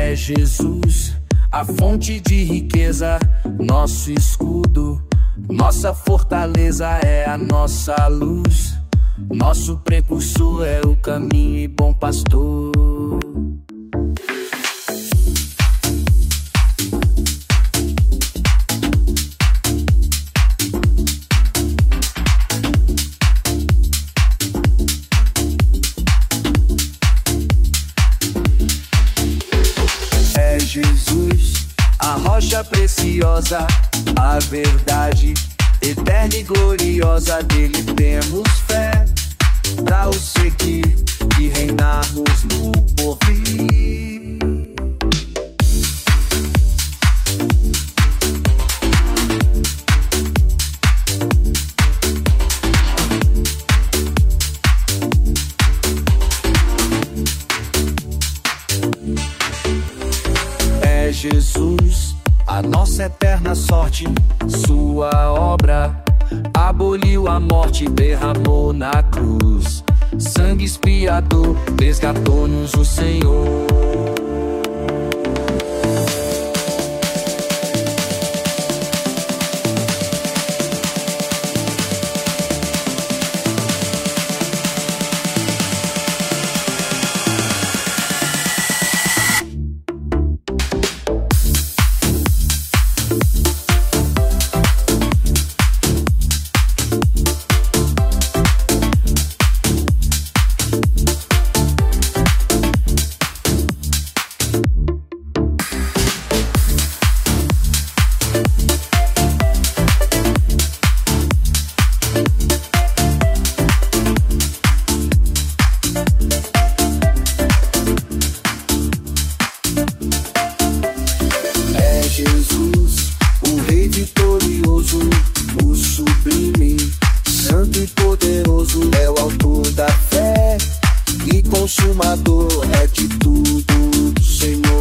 É Jesus, a fonte de riqueza, nosso escudo, nossa fortaleza é a nossa luz. Nosso precursor é o caminho e bom pastor. É Jesus, a rocha preciosa, a verdade eterna e gloriosa, dele temos fé pra o seguir e reinarmos no porvir. É Jesus, a nossa eterna sorte, sua obra aboliu a morte, derramou na cruz. Sangue expiador, resgatou-nos o Senhor. Jesus, o Rei vitorioso, o sublime, santo e poderoso, é o autor da fé e consumador é de tudo, Senhor.